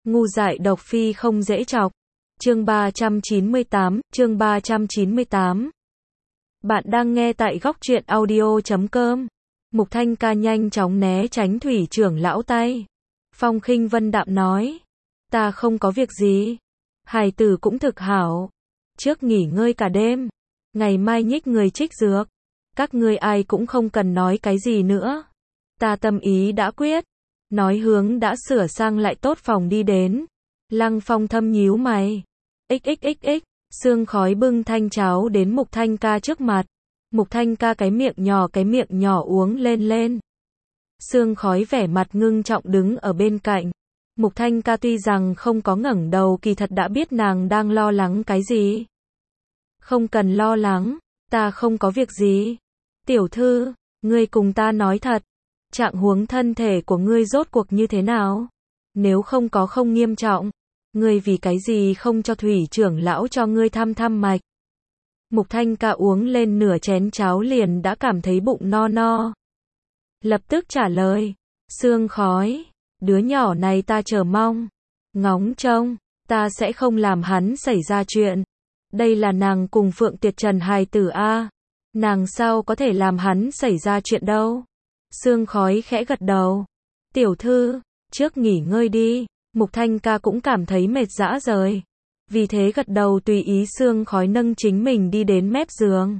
Ngu dại độc phi không dễ chọc. Chương 398. Bạn đang nghe tại góc truyện audio.com. Mục Thanh Ca nhanh chóng né tránh thủy trưởng lão tay. Phong Khinh Vân đạm nói. Ta không có việc gì. Hài tử cũng thực hảo. Trước nghỉ ngơi cả đêm. Ngày mai nhích người trích dược. Các ngươi ai cũng không cần nói cái gì nữa. Ta tâm ý đã quyết. Nói hướng đã sửa sang lại tốt phòng đi đến. Lăng Phong thâm nhíu mày. Xxxx, sương khói bưng thanh cháo đến Mục Thanh Ca trước mặt. Mục Thanh Ca cái miệng nhỏ uống lên. Sương khói vẻ mặt ngưng trọng đứng ở bên cạnh. Mục Thanh Ca tuy rằng không có ngẩng đầu kỳ thật đã biết nàng đang lo lắng cái gì. Không cần lo lắng, ta không có việc gì. Tiểu thư, ngươi cùng ta nói thật. Trạng huống thân thể của ngươi rốt cuộc như thế nào? Nếu không có không nghiêm trọng, ngươi vì cái gì không cho thủy trưởng lão cho ngươi thăm mạch? Mục Thanh Ca uống lên nửa chén cháo liền đã cảm thấy bụng no. Lập tức trả lời, sương khói, đứa nhỏ này ta chờ mong, ngóng trông, ta sẽ không làm hắn xảy ra chuyện. Đây là nàng cùng Phượng Tuyệt Trần hài tử a, nàng sao có thể làm hắn xảy ra chuyện đâu? Sương khói khẽ gật đầu. Tiểu thư, trước nghỉ ngơi đi. Mục Thanh Ca cũng cảm thấy mệt rã rời. Vì thế gật đầu tùy ý sương khói nâng chính mình đi đến mép giường.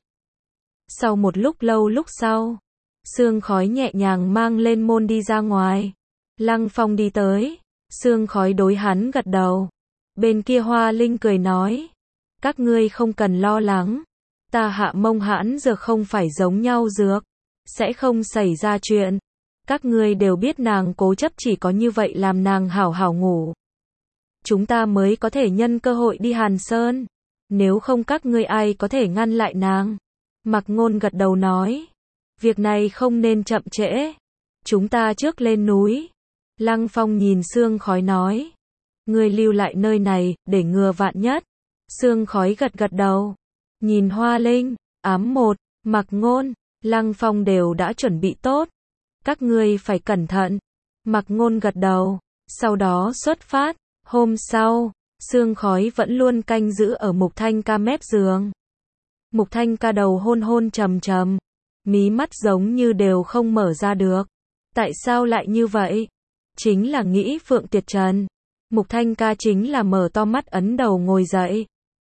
Sau một lúc sau, sương khói nhẹ nhàng mang lên môn đi ra ngoài. Lăng Phong đi tới. Sương khói đối hắn gật đầu. Bên kia Hoa Linh cười nói. Các ngươi không cần lo lắng. Ta hạ mông hãn dược không phải giống nhau dược. Sẽ không xảy ra chuyện. Các ngươi đều biết nàng cố chấp chỉ có như vậy làm nàng hảo ngủ. Chúng ta mới có thể nhân cơ hội đi Hàn Sơn. Nếu không các ngươi ai có thể ngăn lại nàng. Mặc Ngôn gật đầu nói. Việc này không nên chậm trễ. Chúng ta trước lên núi. Lăng Phong nhìn sương khói nói. Ngươi lưu lại nơi này, để ngừa vạn nhất. Sương khói gật đầu. Nhìn Hoa Linh, Ám Một, Mặc Ngôn, Lăng Phong đều đã chuẩn bị tốt. Các ngươi phải cẩn thận. Mặc Ngôn gật đầu. Sau đó xuất phát. Hôm sau, sương khói vẫn luôn canh giữ ở Mục Thanh Ca mép giường. Mục Thanh Ca đầu hôn trầm. Mí mắt giống như đều không mở ra được. Tại sao lại như vậy? Chính là nghĩ Phượng Tuyệt Trần. Mục Thanh Ca chính là mở to mắt ấn đầu ngồi dậy.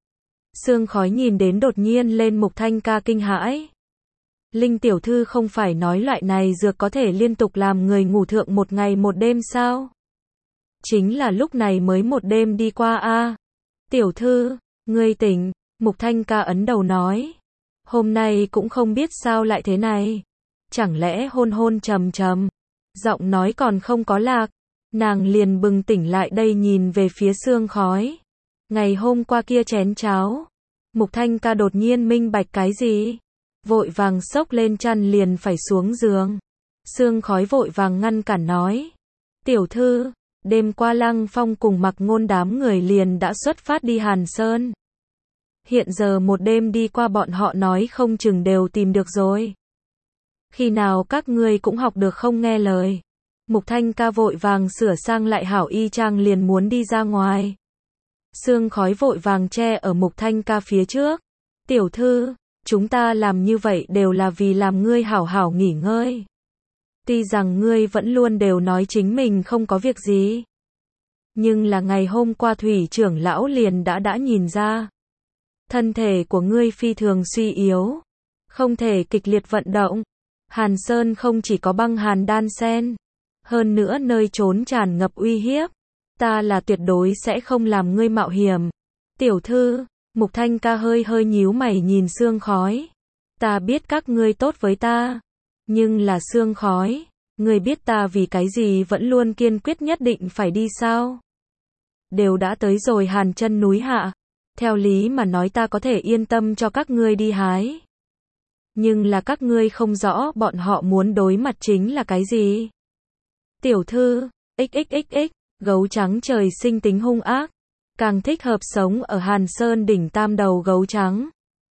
Sương khói nhìn đến đột nhiên lên Mục Thanh Ca kinh hãi. Linh tiểu thư không phải nói loại này dược có thể liên tục làm người ngủ thượng một ngày một đêm sao? Chính là lúc này mới một đêm đi qua a. Tiểu thư, ngươi tỉnh. Mục Thanh Ca ấn đầu nói. Hôm nay cũng không biết sao lại thế này. Chẳng lẽ hôn trầm. Giọng nói còn không có lạc. Nàng liền bừng tỉnh lại đây nhìn về phía sương khói. Ngày hôm qua kia chén cháo. Mục Thanh Ca đột nhiên minh bạch cái gì? Vội vàng xốc lên chăn liền phải xuống giường. Sương khói vội vàng ngăn cản nói. Tiểu thư, đêm qua Lăng Phong cùng Mặc Ngôn đám người liền đã xuất phát đi Hàn Sơn. Hiện giờ một đêm đi qua bọn họ nói không chừng đều tìm được rồi. Khi nào các ngươi cũng học được không nghe lời. Mục Thanh Ca vội vàng sửa sang lại hảo y trang liền muốn đi ra ngoài. Sương khói vội vàng che ở Mục Thanh Ca phía trước. Tiểu thư, chúng ta làm như vậy đều là vì làm ngươi hảo nghỉ ngơi. Tuy rằng ngươi vẫn luôn đều nói chính mình không có việc gì. Nhưng là ngày hôm qua thủy trưởng lão liền đã nhìn ra. Thân thể của ngươi phi thường suy yếu. Không thể kịch liệt vận động. Hàn Sơn không chỉ có băng hàn đan sen. Hơn nữa nơi trốn tràn ngập uy hiếp. Ta là tuyệt đối sẽ không làm ngươi mạo hiểm. Tiểu thư, Mục Thanh Ca hơi nhíu mày nhìn sương khói. Ta biết các ngươi tốt với ta. Nhưng là sương khói. Ngươi biết ta vì cái gì vẫn luôn kiên quyết nhất định phải đi sao? Đều đã tới rồi Hàn chân núi hạ. Theo lý mà nói ta có thể yên tâm cho các ngươi đi hái. Nhưng là các ngươi không rõ bọn họ muốn đối mặt chính là cái gì? Tiểu thư, xxxx, gấu trắng trời sinh tính hung ác. Càng thích hợp sống ở Hàn Sơn đỉnh tam đầu gấu trắng.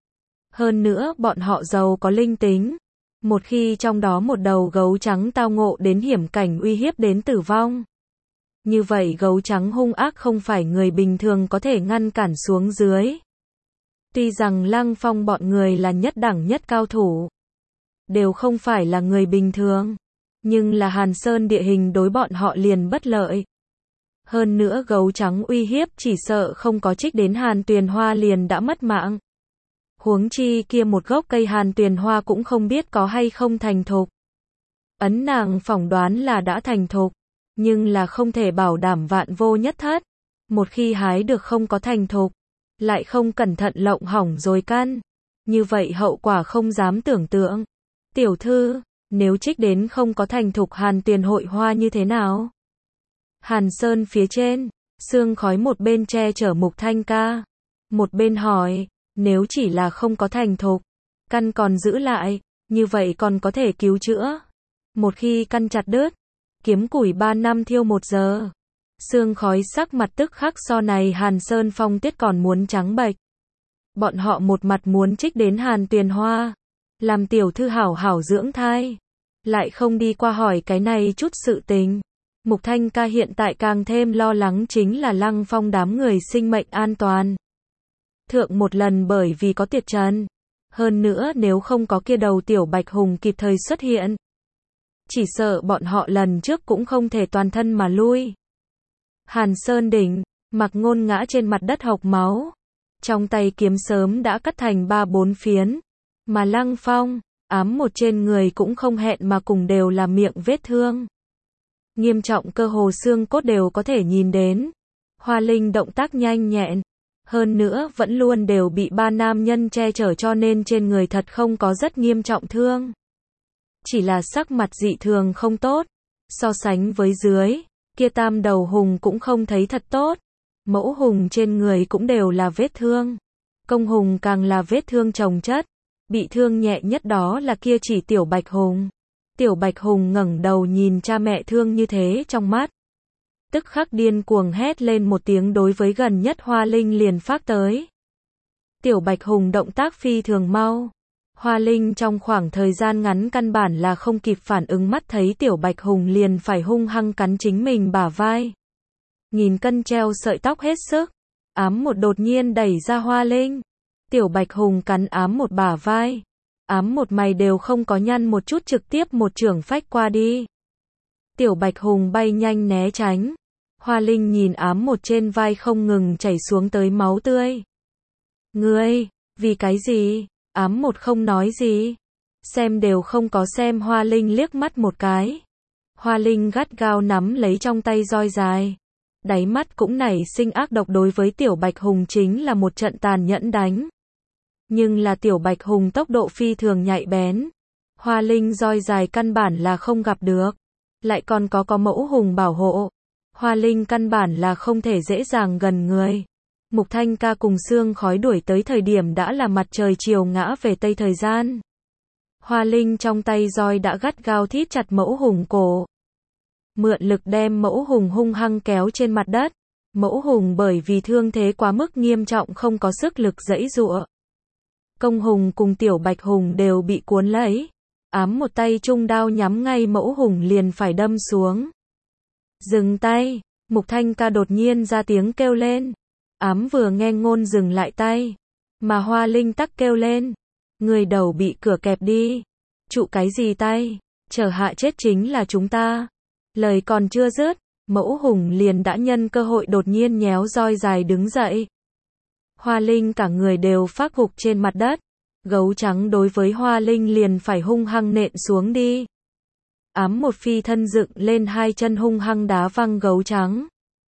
Hơn nữa bọn họ giàu có linh tính. Một khi trong đó một đầu gấu trắng tao ngộ đến hiểm cảnh uy hiếp đến tử vong. Như vậy gấu trắng hung ác không phải người bình thường có thể ngăn cản xuống dưới. Tuy rằng Lăng Phong bọn người là nhất đẳng nhất cao thủ, đều không phải là người bình thường, nhưng là Hàn Sơn địa hình đối bọn họ liền bất lợi. Hơn nữa gấu trắng uy hiếp chỉ sợ không có trích đến Hàn Tuyền Hoa liền đã mất mạng. Huống chi kia một gốc cây Hàn Tuyền Hoa cũng không biết có hay không thành thục. Ấn nàng phỏng đoán là đã thành thục, nhưng là không thể bảo đảm vạn vô nhất thất. Một khi hái được không có thành thục, lại không cẩn thận lộng hỏng rồi căn. Như vậy hậu quả không dám tưởng tượng. Tiểu thư, nếu trích đến không có thành thục Hàn Tuyền hội hoa như thế nào? Hàn Sơn phía trên, sương khói một bên che chở Mục Thanh Ca, một bên hỏi, nếu chỉ là không có thành thục, căn còn giữ lại, như vậy còn có thể cứu chữa. Một khi căn chặt đứt, kiếm củi 3 năm thiêu 1 giờ. Sương khói sắc mặt tức khắc so này Hàn Sơn Phong Tiết còn muốn trắng bệch. Bọn họ một mặt muốn trích đến Hàn Tuyền Hoa, làm tiểu thư hảo hảo dưỡng thai, lại không đi qua hỏi cái này chút sự tình. Mục Thanh Ca hiện tại càng thêm lo lắng chính là Lăng Phong đám người sinh mệnh an toàn. Thượng một lần bởi vì có Tiệt Trần, hơn nữa nếu không có kia đầu tiểu bạch hùng kịp thời xuất hiện, chỉ sợ bọn họ lần trước cũng không thể toàn thân mà lui. Hàn Sơn đỉnh, Mặc Ngôn ngã trên mặt đất hộc máu, trong tay kiếm sớm đã cắt thành 3-4 phiến, mà Lăng Phong, ám một trên người cũng không hẹn mà cùng đều là miệng vết thương. Nghiêm trọng cơ hồ xương cốt đều có thể nhìn đến. Hoa Linh động tác nhanh nhẹn, hơn nữa vẫn luôn đều bị 3 nam nhân che chở cho nên trên người thật không có rất nghiêm trọng thương. Chỉ là sắc mặt dị thường không tốt, so sánh với dưới, kia tam đầu hùng cũng không thấy thật tốt. Mẫu hùng trên người cũng đều là vết thương, công hùng càng là vết thương chồng chất, bị thương nhẹ nhất đó là kia chỉ tiểu bạch hùng. Tiểu bạch hùng ngẩng đầu nhìn cha mẹ thương như thế trong mắt, tức khắc điên cuồng hét lên một tiếng đối với gần nhất Hoa Linh liền phát tới. Tiểu bạch hùng động tác phi thường mau, Hoa Linh trong khoảng thời gian ngắn căn bản là không kịp phản ứng, mắt thấy tiểu bạch hùng liền phải hung hăng cắn chính mình bả vai. Nghìn cân treo sợi tóc hết sức, ám một đột nhiên đẩy ra Hoa Linh. Tiểu bạch hùng cắn ám một bả vai, ám một mày đều không có nhăn một chút, trực tiếp một chưởng phách qua đi. Tiểu bạch hùng bay nhanh né tránh. Hoa Linh nhìn ám một trên vai không ngừng chảy xuống tới máu tươi. Ngươi, vì cái gì? Ám một không nói gì, xem đều không có xem Hoa Linh liếc mắt một cái. Hoa Linh gắt gao nắm lấy trong tay roi dài, đáy mắt cũng nảy sinh ác độc, đối với tiểu bạch hùng chính là một trận tàn nhẫn đánh. Nhưng là tiểu bạch hùng tốc độ phi thường nhạy bén, Hoa Linh roi dài căn bản là không gặp được, lại còn có mẫu hùng bảo hộ, Hoa Linh căn bản là không thể dễ dàng gần người. Mục Thanh Ca cùng xương khói đuổi tới thời điểm đã là mặt trời chiều ngã về tây thời gian. Hoa Linh trong tay roi đã gắt gao thít chặt mẫu hùng cổ, mượn lực đem mẫu hùng hung hăng kéo trên mặt đất. Mẫu hùng bởi vì thương thế quá mức nghiêm trọng không có sức lực giãy giụa. Công hùng cùng tiểu bạch hùng đều bị cuốn lấy, ám một tay trung đao nhắm ngay mẫu hùng liền phải đâm xuống. Dừng tay, Mục Thanh Ca đột nhiên ra tiếng kêu lên. Ám vừa nghe ngôn dừng lại tay, mà Hoa Linh tắc kêu lên. Người đầu bị cửa kẹp đi. Trụ cái gì tay, chờ hạ chết chính là chúng ta. Lời còn chưa dứt, mẫu hùng liền đã nhân cơ hội đột nhiên nhéo roi dài đứng dậy. Hoa Linh cả người đều phát gục trên mặt đất. Gấu trắng đối với Hoa Linh liền phải hung hăng nện xuống đi. Ám một phi thân dựng lên hai chân hung hăng đá văng gấu trắng.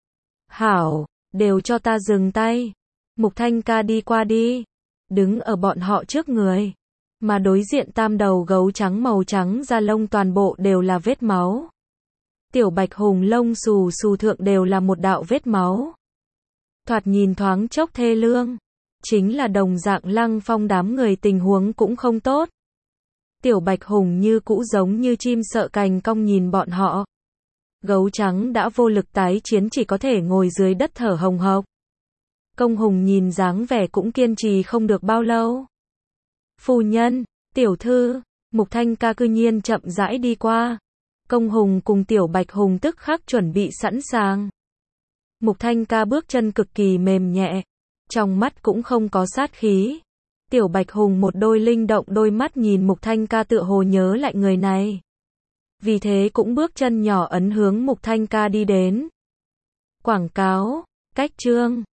Hảo, đều cho ta dừng tay. Mục Thanh Ca đi qua đi, đứng ở bọn họ trước người, mà đối diện tam đầu gấu trắng màu trắng da lông toàn bộ đều là vết máu. Tiểu bạch hùng lông xù xù thượng đều là một đạo vết máu. Thoạt nhìn thoáng chốc thê lương, chính là đồng dạng Lăng Phong đám người tình huống cũng không tốt. Tiểu bạch hùng như cũ giống như chim sợ cành cong nhìn bọn họ. Gấu trắng đã vô lực tái chiến, chỉ có thể ngồi dưới đất thở hồng hộc. Công hùng nhìn dáng vẻ cũng kiên trì không được bao lâu. Phu nhân, tiểu thư, Mục Thanh Ca cư nhiên chậm rãi đi qua. Công Hùng cùng Tiểu Bạch Hùng tức khắc chuẩn bị sẵn sàng. Mục Thanh Ca bước chân cực kỳ mềm nhẹ, trong mắt cũng không có sát khí. Tiểu Bạch Hùng một đôi linh động đôi mắt nhìn Mục Thanh Ca tựa hồ nhớ lại người này. Vì thế cũng bước chân nhỏ ấn hướng Mục Thanh Ca đi đến. Quảng cáo, cách chương